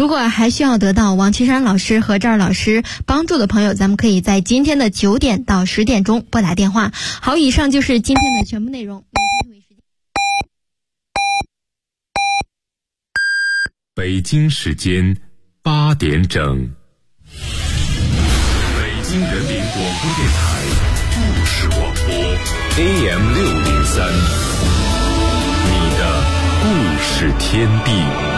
如果还需要得到王岐山老师和赵老师帮助的朋友，咱们可以在今天的9点到10点钟拨打电话。好，以上就是今天的全部内容。 北京时间8点整，北京人民广播电台故事广播 AM603， 你的故事天地。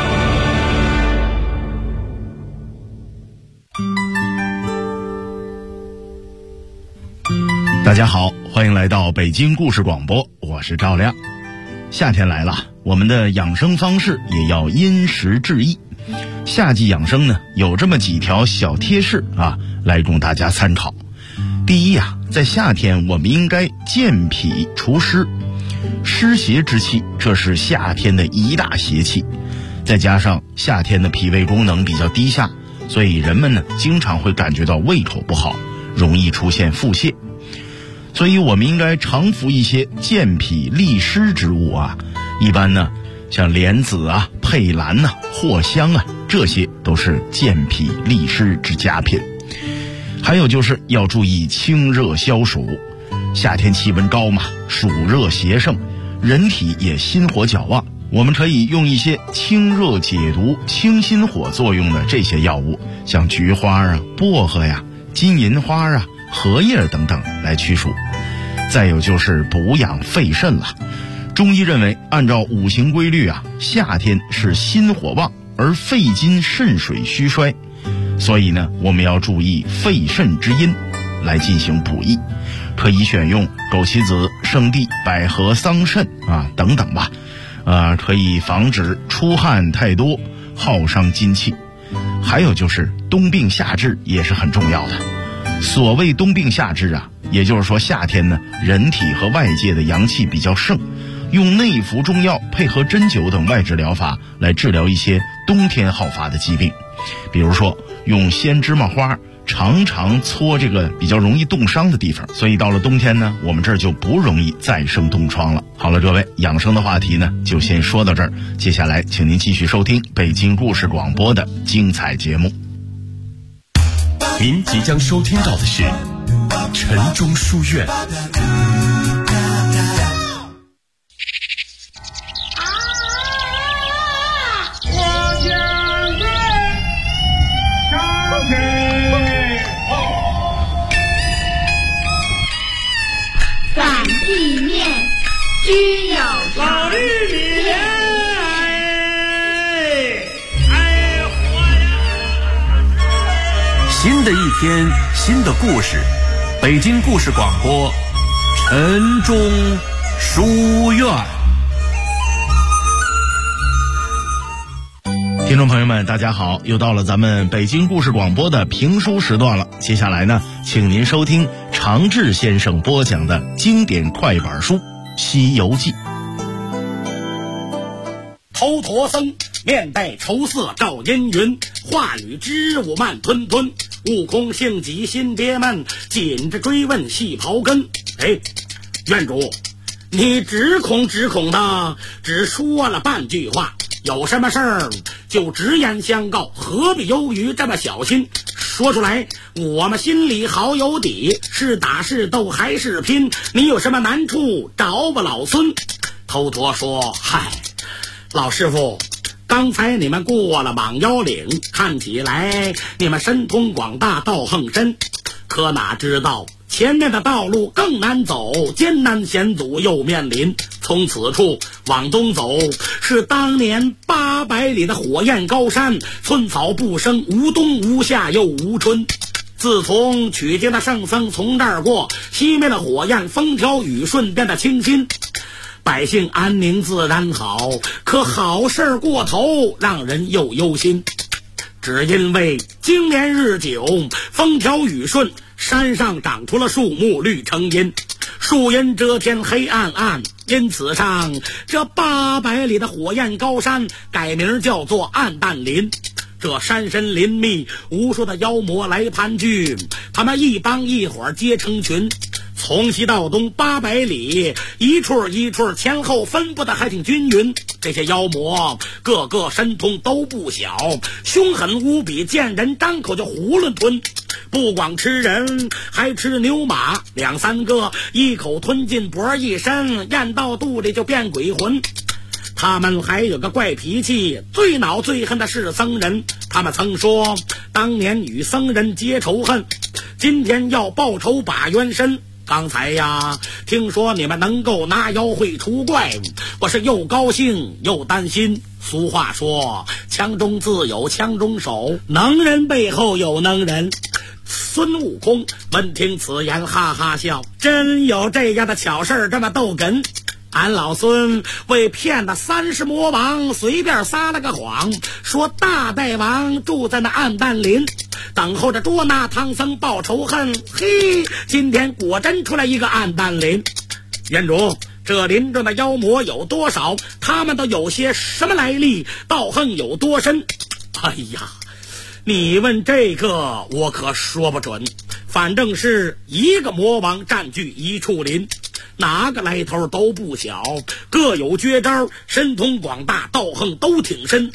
大家好，欢迎来到北京故事广播，我是赵亮。夏天来了，我们的养生方式也要因时制宜。夏季养生呢，有这么几条小贴士啊，来供大家参考。第一啊，在夏天我们应该健脾除湿，湿邪之气，这是夏天的一大邪气。再加上夏天的脾胃功能比较低下，所以人们呢经常会感觉到胃口不好，容易出现腹泻。所以我们应该常服一些健脾利湿之物啊，一般呢像莲子啊、佩兰呐、藿香啊，这些都是健脾利湿之佳品。还有就是要注意清热消暑，夏天气温高嘛，暑热邪盛，人体也心火较旺，我们可以用一些清热解毒、清心火作用的这些药物，像菊花啊、薄荷呀、金银花啊、荷叶等等来驱暑。再有就是补养肺肾了。中医认为，按照五行规律啊，夏天是心火旺，而肺金肾水虚衰，所以呢，我们要注意肺肾之阴来进行补益，可以选用枸杞子、生地、百合、桑葚啊等等吧，可以防止出汗太多，耗伤精气。还有就是冬病夏治也是很重要的。所谓冬病夏治啊，也就是说夏天呢，人体和外界的阳气比较盛，用内服中药配合针灸等外治疗法来治疗一些冬天好发的疾病。比如说用鲜芝麻花常常搓这个比较容易冻伤的地方，所以到了冬天呢，我们这儿就不容易再生冻疮了。好了，各位，养生的话题呢就先说到这儿，接下来请您继续收听北京故事广播的精彩节目。 您即将收听到的是晨钟书院。 散地面，居有常。 新的一天，新的故事，北京故事广播，晨钟书院。 听众朋友们大家好，又到了咱们北京故事广播的评书时段了。接下来呢，请您收听常志先生播讲的经典快板书《西游记》。 头陀僧面带愁色照阴云，话语之物慢吞吞，悟空性急心别闷，紧着追问细刨根。院主，你只恐的只说了半句话，有什么事儿就直言相告，何必忧于这么小心？说出来我们心里好有底，是打是斗还是拼，你有什么难处找我老孙。头陀说，嗨，老师傅，刚才你们过了蟒腰岭，看起来你们神通广大，道行深，可哪知道前面的道路更难走，艰难险阻又面临。从此处往东走，是当年800里的火焰高山，寸草不生，无冬无夏又无春。自从取经的圣僧从这儿过，熄灭了火焰，风调雨顺，变得清新，百姓安宁自然好。可好事过头，让人又忧心。只因为经年日久，风调雨顺，山上长出了树木，绿成荫，树荫遮天黑暗暗，因此上这800里的火焰高山改名叫做暗淡林。这山深林密，无数的妖魔来盘踞，他们一帮一伙皆成群。 从西到东800里，一处一处前后分布的还挺均匀。这些妖魔个个神通都不小，凶狠无比，见人张口就囫囵吞，不光吃人，还吃牛马2、3个，一口吞进脖一伸，咽到肚里就变鬼魂。他们还有个怪脾气，最恼最恨的是僧人。他们曾说当年与僧人结仇恨，今天要报仇把冤伸。刚才呀，听说你们能够拿妖会除怪，我是又高兴又担心。俗话说，枪中自有枪中手，能人背后有能人。孙悟空闻听此言，哈哈笑，真有这样的巧事这么逗哏。俺老孙为骗那30魔王，随便撒了个谎，说大大王住在那暗淡林，等候着捉拿唐僧报仇恨。嘿，今天果真出来一个暗淡林。院主，这林中的妖魔有多少？他们都有些什么来历？道行有多深？哎呀，你问这个我可说不准，反正是一个魔王占据一处林，哪个来头都不小，各有绝招，神通广大，道行都挺深。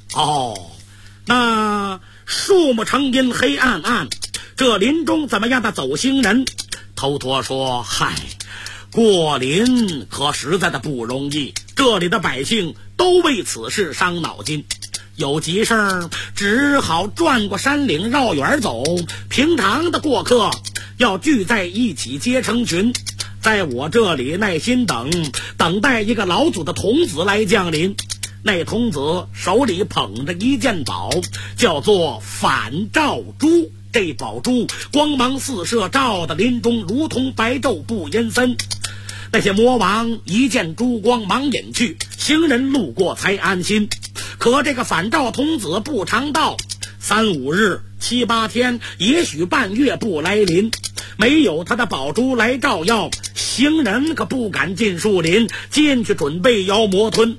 那树木成荫黑暗暗，这林中怎么样的走行人？头陀说，嗨，过林可实在的不容易，这里的百姓都为此事伤脑筋，有急事儿只好转过山岭绕远走，平常的过客要聚在一起结成群，在我这里耐心等待一个老祖的童子来降临。那童子手里捧着一件宝，叫做反照珠。这宝珠光芒四射，照的林中如同白昼不阴森。那些魔王一见珠光忙隐去，行人路过才安心。可这个反照童子不常到，3、5日、7、8天，也许半月不来临。没有他的宝珠来照耀，行人可不敢进树林，进去准备妖魔吞。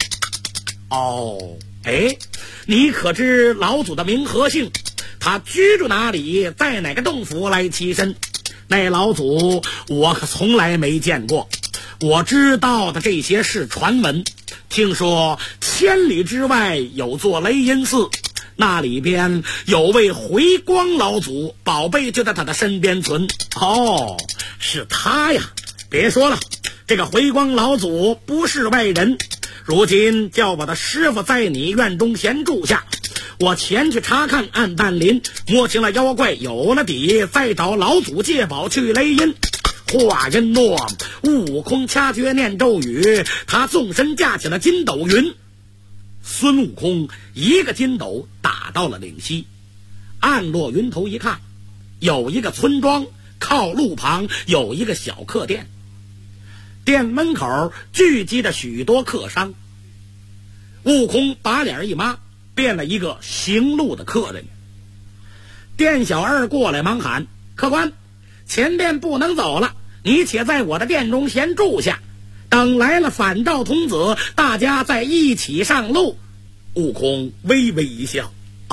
你可知老祖的名和姓？他居住哪里？在哪个洞府来栖身？那老祖我可从来没见过，我知道的这些是传闻。听说千里之外有座雷音寺，那里边有位回光老祖，宝贝就在他的身边存。是他呀！别说了，这个回光老祖不是外人，如今叫我的师傅在你院中闲住下，我前去查看暗淡林，摸清了妖怪，有了底，再找老祖借宝去雷音。话音落，悟空掐诀念咒语，他纵身架起了筋斗云。孙悟空一个筋斗打到了岭西，暗落云头一看，有一个村庄，靠路旁有一个小客店，店门口聚集着许多客商。悟空把脸一抹，变了一个行路的客人。店小二过来忙喊，客官，前店不能走了，你且在我的店中先住下，等来了反照童子，大家再一起上路。悟空微微一笑，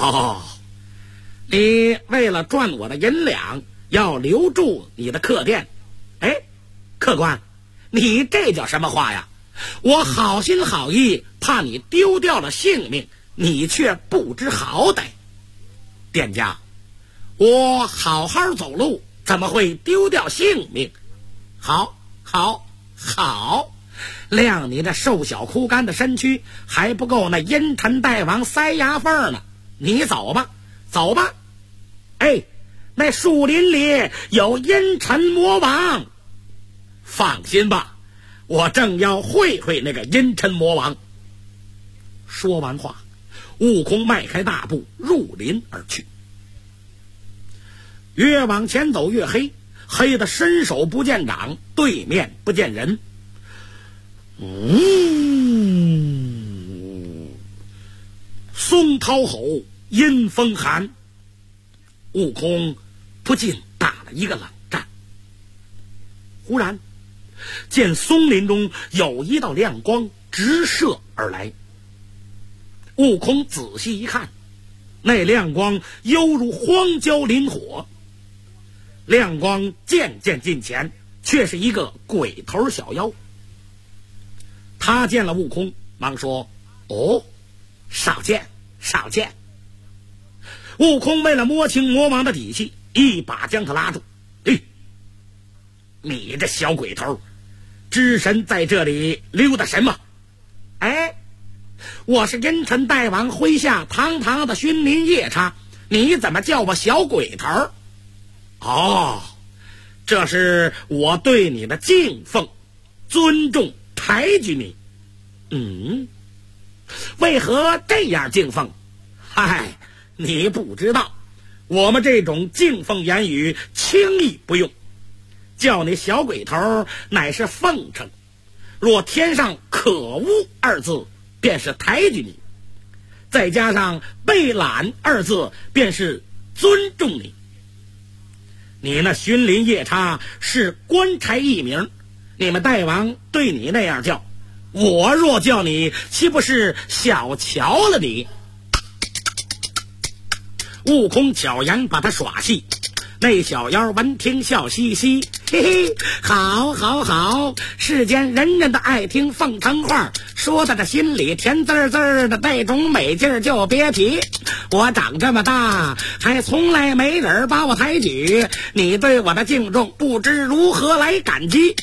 你为了赚我的银两，要留住你的客店。客官，你这叫什么话呀？我好心好意，怕你丢掉了性命，你却不知好歹。店家，我好好走路，怎么会丢掉性命？好，谅你这瘦小枯干的身躯，还不够那阴沉大王塞牙缝呢。你走吧。那树林里有阴沉魔王。放心吧，我正要会会那个阴沉魔王。说完话，悟空迈开大步入林而去。越往前走越黑，黑的伸手不见掌，对面不见人。松涛吼，阴风寒，悟空不禁打了一个冷战。忽然见松林中有一道亮光直射而来，悟空仔细一看，那亮光犹如荒郊林火。亮光渐渐近前， 却是一个鬼头小妖。他见了悟空，忙说：“哦，少见少见。”悟空为了摸清魔王的底细，一把将他拉住。你这小鬼头，知神在这里溜达什么？我是阴沉大王麾下堂堂的君临夜叉，你怎么叫我小鬼头？哦，这是我对你的敬奉、尊重、抬举你。为何这样敬奉？嗨，你不知道，我们这种敬奉言语轻易不用，叫你小鬼头乃是奉承，若添上可恶二字，便是抬举你，再加上被懒二字，便是尊重你。你那君临夜叉是官差一名，你们大王对你那样叫，我若叫你，岂不是小瞧了你？悟空巧言把他耍戏，那小妖闻听笑嘻嘻，嘿嘿，好好好，世间人人都爱听奉承话，说的这心里甜滋滋的，那种美劲儿就别提。我长这么大，还从来没人把我抬举，你对我的敬重，不知如何来感激。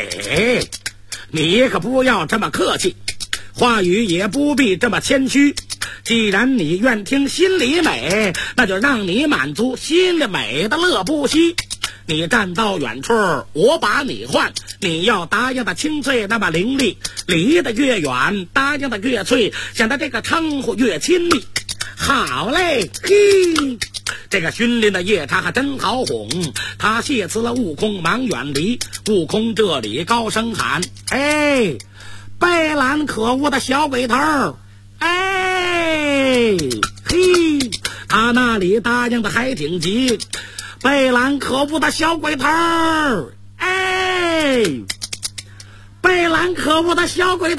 你可不要这么客气，话语也不必这么谦虚。既然你愿听心里美，那就让你满足心里美的乐不息。你站到远处，我把你唤，你要答应的清脆那么伶俐，离得越远，答应的越脆，显得这个称呼越亲密。好嘞，嘿，这个君临的夜叉还真好哄。他谢辞了悟空，忙远离。悟空这里高声喊：贝懒可恶的小鬼头！嘿，他那里答应的还挺急。贝懒可恶的小鬼头！贝懒可恶的小鬼头！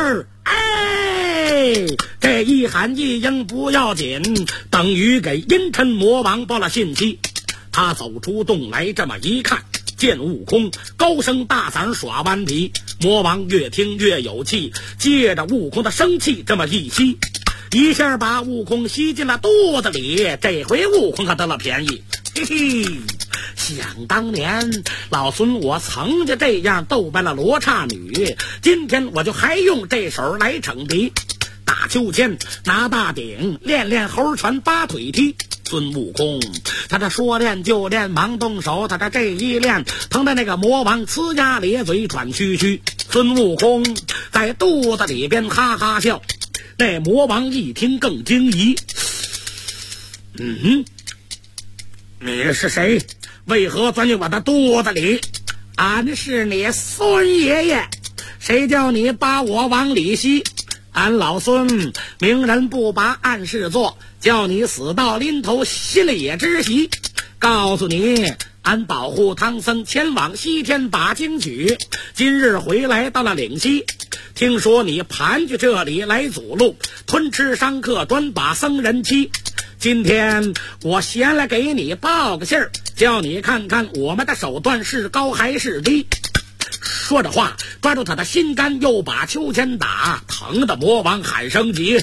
这一喊一应不要紧，等于给阴沉魔王报了信息。他走出洞来，这么一看，见悟空高声大嗓耍顽皮，魔王越听越有气，借着悟空的生气这么一吸，一下把悟空吸进了肚子里。这回悟空可得了便宜。嘿嘿，想当年老孙我曾经这样斗败了罗刹女，今天我就还用这手来惩敌。打秋千，拿大鼎，练练猴拳八腿踢。孙悟空他这说练就练，忙动手，他这一练，疼的那个魔王呲牙咧嘴喘吁吁。孙悟空在肚子里边哈哈笑，那魔王一听更惊疑。你是谁？为何钻进我的肚子里？俺是你孙爷爷，谁叫你把我往里吸？俺老孙明人不拔暗事做，叫你死到临头心里也知悉。告诉你，俺保护唐僧前往西天把经取，今日回来到了岭西，听说你盘踞这里来阻路，吞吃商客，专把僧人欺。今天我闲来给你报个信儿，叫你看看我们的手段是高还是低。说着话，抓住他的心肝，又把秋千打，疼的魔王喊声急：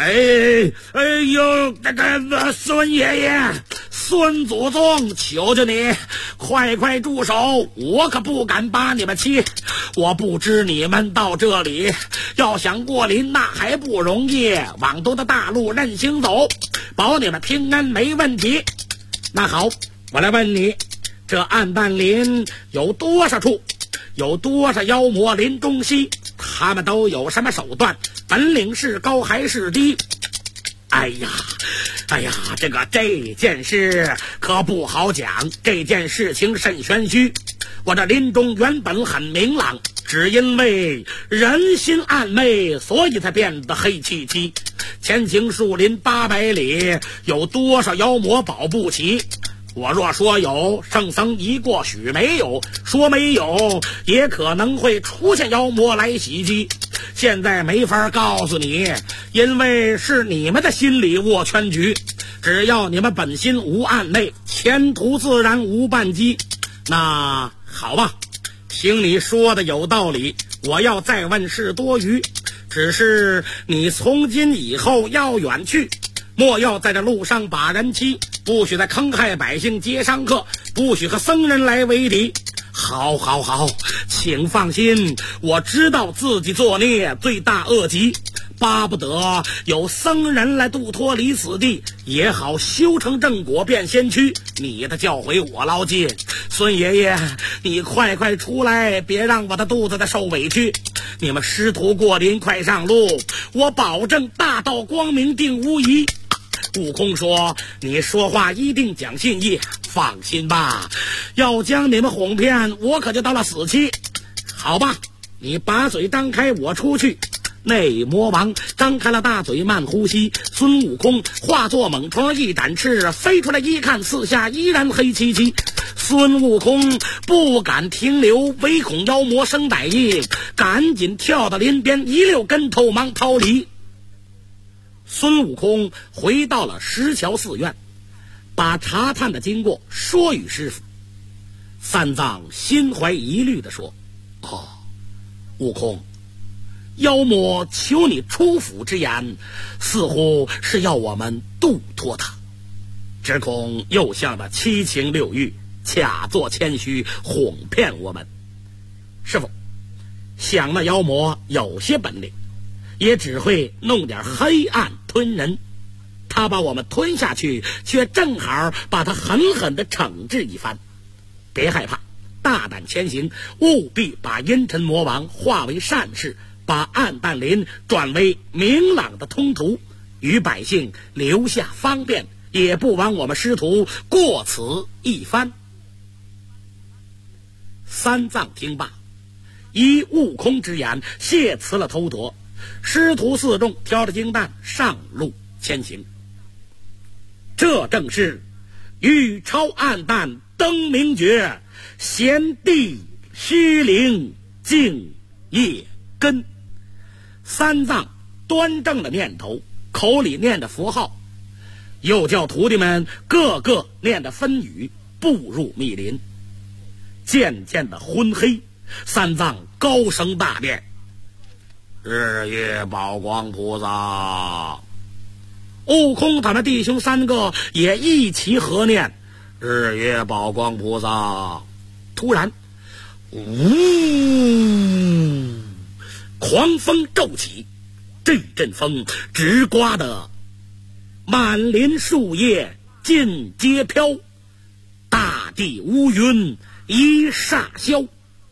孙爷爷，孙祖宗，求求你快住手，我可不敢把你们欺。我不知你们到这里要想过临，那还不容易，往东的大路任行走，保你们平安没问题。那好，我来问你，这暗淡林有多少处，有多少妖魔林中西，他们都有什么手段，本领是高还是低？哎呀，这件事可不好讲，这件事情甚玄虚。我这林中原本很明朗，只因为人心暗昧，所以才变得黑漆漆。前行树林800里，有多少妖魔保不齐？我若说有，圣僧一过许没有；说没有，也可能会出现妖魔来袭击。现在没法告诉你，因为是你们的心里握全局。只要你们本心无暗昧，前途自然无绊机。那好吧， 听你说的有道理，我要再问是多余。只是你从今以后要远去，莫要在这路上把人欺，不许再坑害百姓街上客，不许和僧人来为敌。好，请放心，我知道自己作孽，罪大恶极，巴不得有僧人来度脱离此地，也好修成正果变仙躯。你的教诲我牢记，孙爷爷，你快出来，别让我的肚子再受委屈。你们师徒过林，快上路，我保证大道光明定无疑。悟空说，你说话一定讲信义，放心吧，要将你们哄骗，我可就到了死期。好吧，你把嘴张开，我出去。那魔王张开了大嘴，慢呼吸，孙悟空化作猛虫一展翅，飞出来一看，四下依然黑漆漆。孙悟空不敢停留，唯恐妖魔生歹意，赶紧跳到林边，一溜跟头忙逃离。孙悟空回到了石桥寺院，把查探的经过说与师傅。三藏心怀疑虑地说，悟空，妖魔求你出府之言，似乎是要我们度脱他，只恐又像那七情六欲，假作谦虚，哄骗我们。师傅，想那妖魔有些本领，也只会弄点黑暗吞人，他把我们吞下去，却正好把他狠狠地惩治一番。别害怕，大胆前行，务必把阴沉魔王化为善事，把暗淡林转为明朗的通途，与百姓留下方便，也不枉我们师徒过此一番。三藏听罢，依悟空之言，谢辞了偷夺，师徒四众挑着金担上路前行。这正是欲超暗淡登明觉，贤弟虚灵静业根。三藏端正的念头，口里念着佛号，又叫徒弟们个个念着分语，步入密林。渐渐的昏黑，三藏高声大念，日月宝光菩萨。悟空他们弟兄三个也一齐合念，日月宝光菩萨。突然，狂风骤起，这阵风直刮得满林树叶尽皆飘，大地乌云一霎消。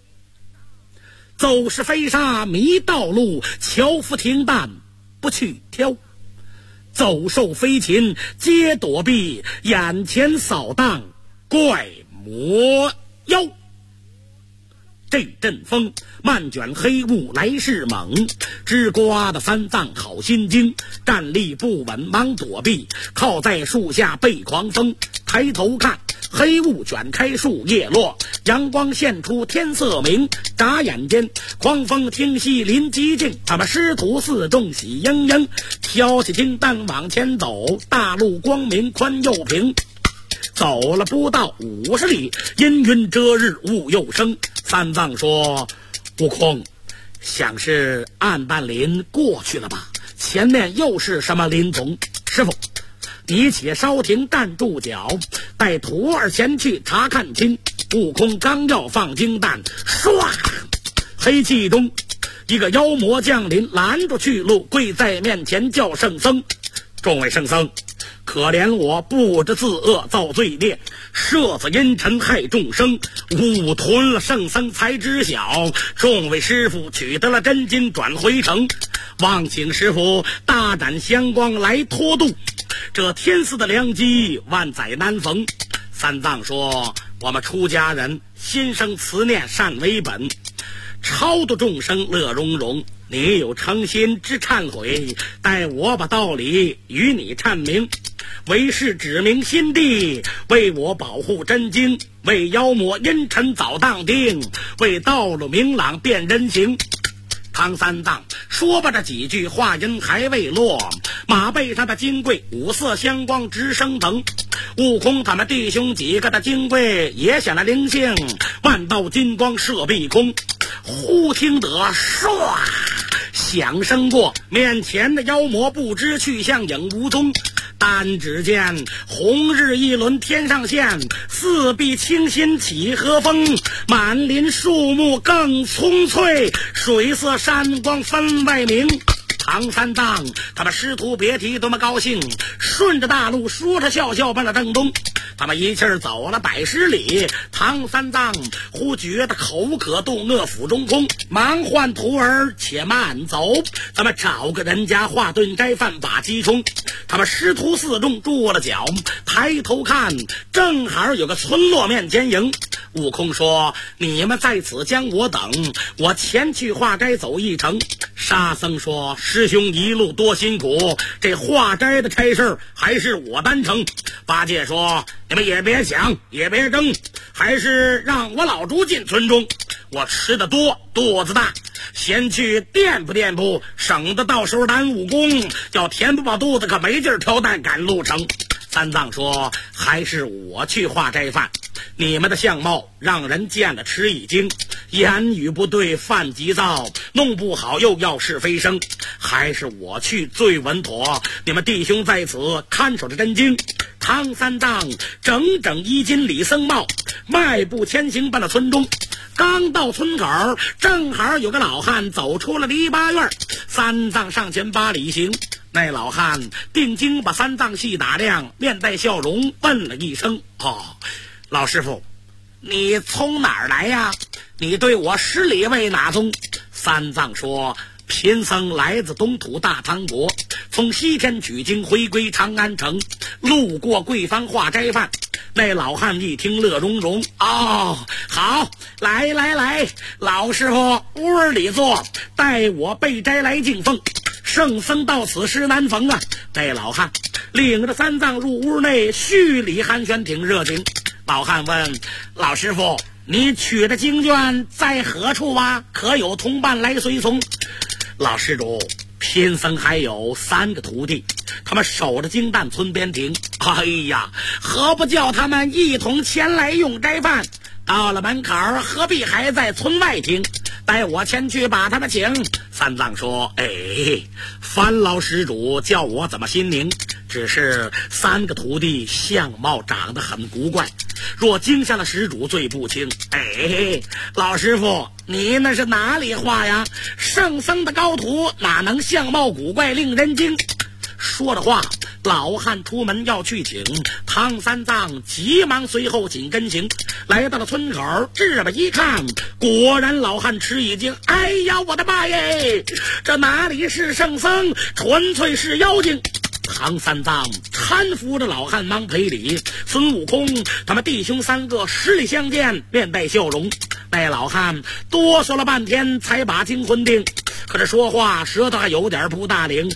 走是飞沙迷道路，樵夫停担不去挑。走兽飞禽皆躲避，眼前扫荡怪魔妖。这阵风漫卷黑雾来势猛，直刮的三藏好心惊，站立不稳忙躲避，靠在树下背狂风。抬头看，黑雾卷开树叶落，阳光现出天色明。眨眼间，狂风听息临寂静，他们师徒四众喜盈盈，挑起金担往前走，大路光明宽又平。走了不到50里，阴云遮日，雾又生。三藏说，悟空，想是暗淡林过去了吧？前面又是什么林丛？师傅，你且稍停，站住脚，带徒儿前去查看清。悟空刚要放金担，唰，黑气中一个妖魔降临，拦住去路，跪在面前叫圣僧。众位圣僧，可怜我不知自恶，造罪孽，摄子阴沉害众生，误吞了圣僧才知晓。众位师傅取得了真经，转回城，望请师傅大展香光来脱度，这天赐的良机万载难逢。三藏说，我们出家人心生慈念，善为本，超度众生乐融融。你有诚心之忏悔，待我把道理与你阐明。为是指明心地，为我保护真经，为妖魔阴沉早当定，为道路明朗辨人行。唐三藏说吧，这几句话音还未落，马背上的金桂五色香光直升腾， 悟空他们弟兄几个的金龟也显了灵性，万道金光射壁空，忽听得唰响声过，面前的妖魔不知去向影无踪。但只见红日一轮天上现，四壁清新起和风，满林树木更葱翠，水色山光分外明。唐三藏他们师徒别提多么高兴，顺着大路说着笑笑奔了正东。他们一气儿走了110里，唐三藏忽觉得口渴肚饿腹中空，忙唤徒儿且慢走，咱们找个人家化顿斋饭把鸡冲。他们师徒四众住了脚，抬头看，正好有个村落面前迎。悟空说：你们在此将我等，我前去化斋走一程。沙僧说：师兄一路多辛苦，这化斋的差事还是我担成。八戒说：你们也别想，也别争，还是让我老猪进村中，我吃的多，肚子大，先去垫补，省得到时候耽误功，要填不饱肚子可没劲儿挑担赶路程。三藏说：还是我去化斋饭，你们的相貌让人见了吃一惊，言语不对犯急躁，弄不好又要是非生，还是我去最稳妥，你们弟兄在此看守着真经。唐三藏整整衣襟里僧帽，迈步前行奔了村中。刚到村口，正好有个老汉走出了篱笆院，三藏上前8里行。那老汉定睛把三藏细打量，面带笑容问了一声：老师傅，你从哪儿来呀？你对我10里为哪宗？三藏说：贫僧来自东土大唐国，从西天取经回归长安城，路过贵坊化斋饭。那老汉一听乐融融，好，来，老师傅屋里坐，带我备斋来敬奉。圣僧到此时难逢啊！那老汉领着三藏入屋内，叙礼寒暄挺热情。老汉问：老师傅，你取的经卷在何处啊？可有同伴来随从？老施主，贫僧还有3个徒弟，他们守着金蛋村边庭。哎呀，何不叫他们一同前来用斋饭？到了门口，何必还在村外停？带我前去把他们请。三藏说：烦劳施主叫我怎么心宁，只是3个徒弟相貌长得很古怪，若惊吓了施主罪不轻。老师傅，你那是哪里话呀？圣僧的高徒哪能相貌古怪令人惊？说着话，老汉出门要去请，唐三藏急忙随后紧跟行，来到了村口，置吧一看，果然老汉吃一惊。哎呀，我的妈耶，这哪里是圣僧，纯粹是妖精！唐三藏搀扶着老汉忙赔礼，孙悟空他们弟兄3个10里相见，面带笑容。那老汉哆嗦了半天才把惊魂定，可是说话舌头还有点不大灵。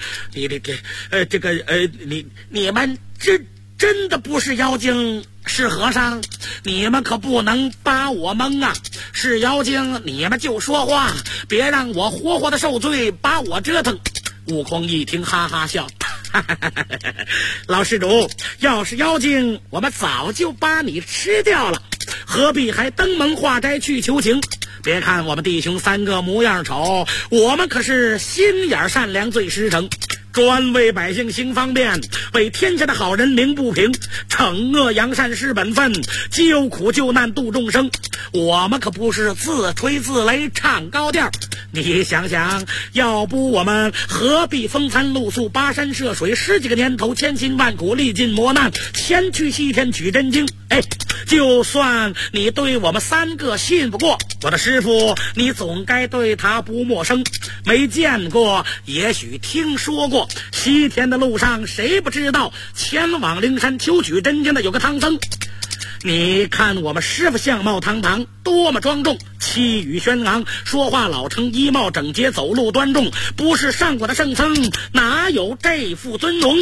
你们真的不是妖精是和尚？你们可不能把我蒙啊！是妖精你们就说话，别让我活活的受罪，把我折腾。悟空一听哈哈笑，老施主，要是妖精我们早就把你吃掉了，何必还登门化斋去求情？别看我们弟兄3个模样丑，我们可是心眼善良最实诚，专为百姓行方便，为天下的好人鸣不平，惩恶扬善是本分，救苦救难度众生。我们可不是自吹自擂唱高调。你想想，要不我们何必风餐露宿，跋山涉水10几个年头，千辛万苦，历尽磨难，前去西天取真经？就算你对我们3个信不过，我的师傅你总该对他不陌生，没见过也许听说过，西天的路上谁不知道前往灵山求取真经的有个唐僧。你看我们师傅相貌堂堂，多么庄重，气宇轩昂，说话老成，衣帽整洁，走路端重，不是上过的圣僧哪有这副尊容？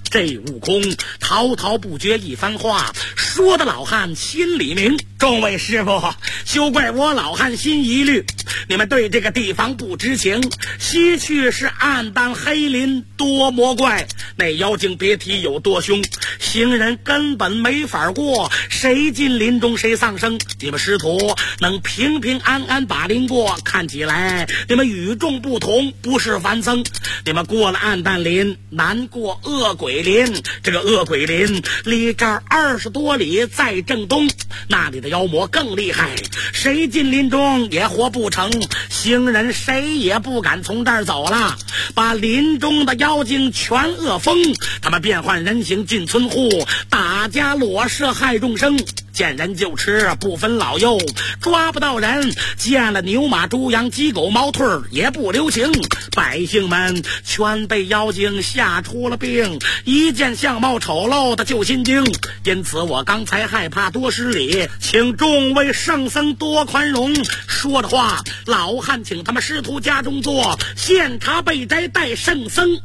这悟空滔滔不绝一番话，说的老汉心里明。众位师傅，休怪我老汉心疑虑，你们对这个地方不知情。西去是暗淡黑林多魔怪，那妖精别提有多凶，行人根本没法过，谁进林中谁丧生。你们师徒能平平安安把林过，看起来你们与众不同，不是凡僧。你们过了暗淡林，难过恶鬼林。这个恶鬼林离这儿20多里，在正东，那里的妖魔更厉害，谁进林中也活不成，行人谁也不敢从这儿走了，把林中的妖精全饿疯，他们变换人形进村户，打家裸舍害众生，见人就吃，不分老幼，抓不到人，见了牛马猪羊鸡狗毛兔也不留情，百姓们全被妖精吓出了病，一见相貌丑陋的就心惊。因此我刚才害怕多失礼，请众位圣僧多宽容。说的话，老汉请他们师徒家中坐，现茶备斋待圣僧。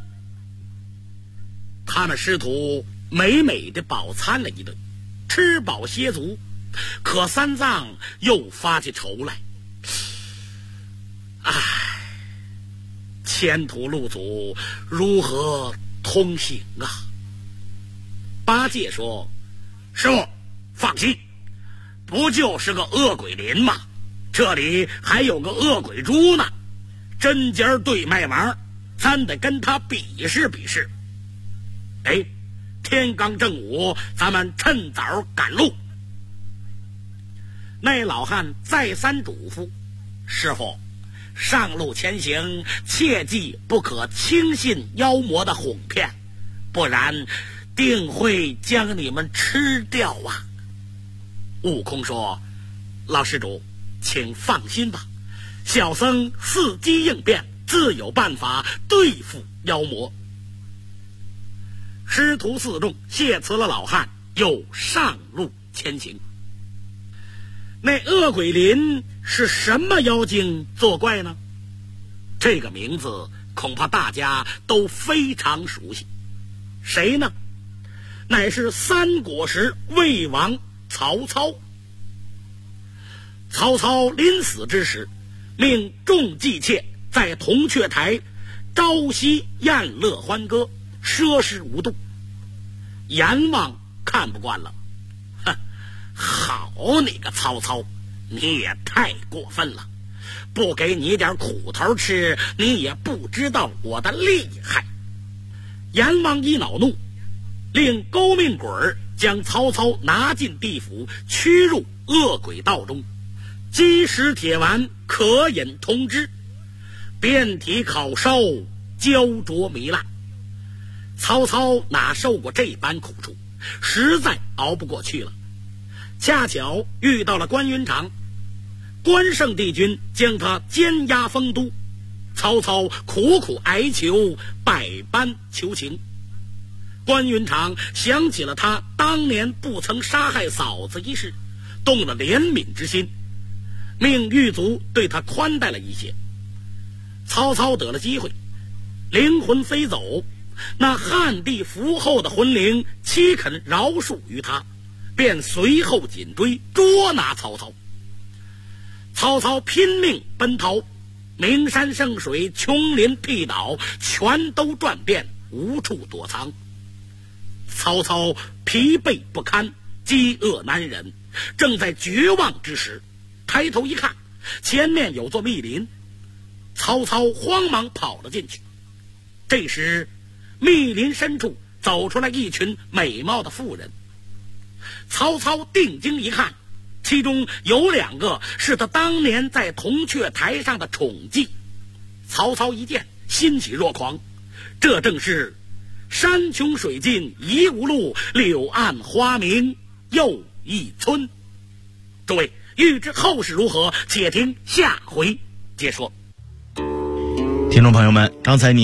他们师徒美美的饱餐了一顿，吃饱歇足，可三藏又发起愁来。唉，前途路阻，如何通行啊？八戒说：师傅放心，不就是个恶鬼林吗？这里还有个恶鬼猪呢，针尖对麦芒，咱得跟他比试比试。哎，天刚正午，咱们趁早赶路。那老汉再三嘱咐：师傅，上路前行，切记不可轻信妖魔的哄骗，不然定会将你们吃掉啊。悟空说：老施主，请放心吧，小僧伺机应变，自有办法对付妖魔。师徒四众谢辞了老汉，又上路前行。那恶鬼林是什么妖精作怪呢？这个名字恐怕大家都非常熟悉。谁呢？乃是三国时魏王曹操。曹操临死之时，命众姬妾在铜雀台朝夕宴乐欢歌，奢侈无度。阎王看不惯了，哼，好你个曹操，你也太过分了，不给你点苦头吃，你也不知道我的厉害。阎王一恼怒，令勾命鬼将曹操拿进地府，驱入恶鬼道中，鸡食铁丸，可饮铜汁，遍体烤烧，焦灼糜烂。曹操哪受过这般苦楚，实在熬不过去了。恰巧遇到了关云长，关圣帝君将他监押丰都，曹操苦苦哀求，百般求情。关云长想起了他当年不曾杀害嫂子一事，动了怜悯之心，命狱卒对他宽待了一些。曹操得了机会，灵魂飞走，那汉帝伏后的魂灵岂肯饶恕于他，便随后紧追，捉拿曹操。曹操拼命奔逃，名山圣水，琼林僻岛，全都转遍，无处躲藏。曹操疲惫不堪，饥饿难忍，正在绝望之时，抬头一看，前面有座密林，曹操慌忙跑了进去。这时密林深处走出来一群美貌的妇人，曹操定睛一看，其中有2个是他当年在铜雀台上的宠妓。曹操一见，欣喜若狂，这正是山穷水尽疑无路，柳暗花明又一村。诸位，欲知后事如何，且听下回解说。 听众朋友们，刚才你